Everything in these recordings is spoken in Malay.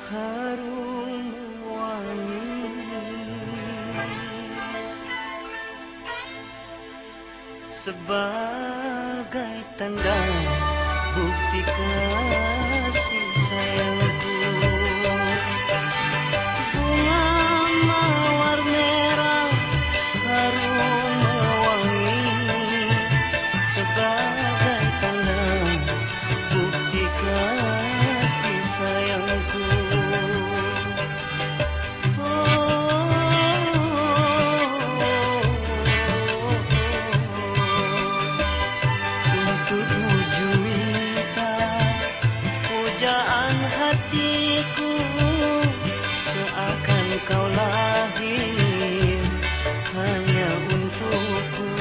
harum wangi, sebagai tanda bukti kasih sayangku. Bunga mawar merah harum wangi, sebagai tanda bukti kasih sayangku. Untukmu juwita, pujaan hatiku, seakan kau lahir hanya untukku.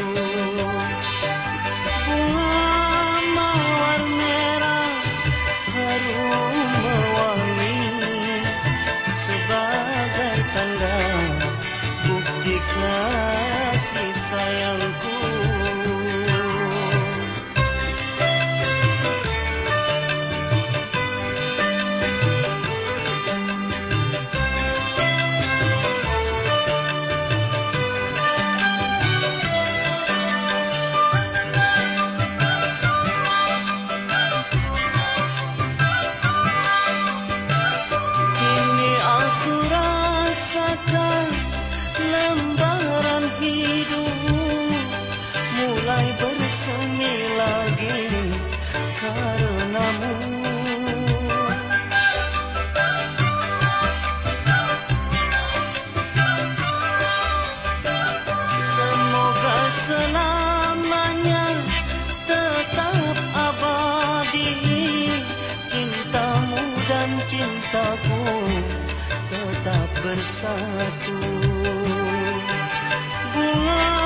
Bunga mawar merah harum wangi, sebagai tanda bukti kasih sayangku. Kini aku rasakan lembaran hidup mulai bersemi lagi karenamu. Semoga selamanya tetap abadi cintamu dan cintaku tetap bersatu. Bunga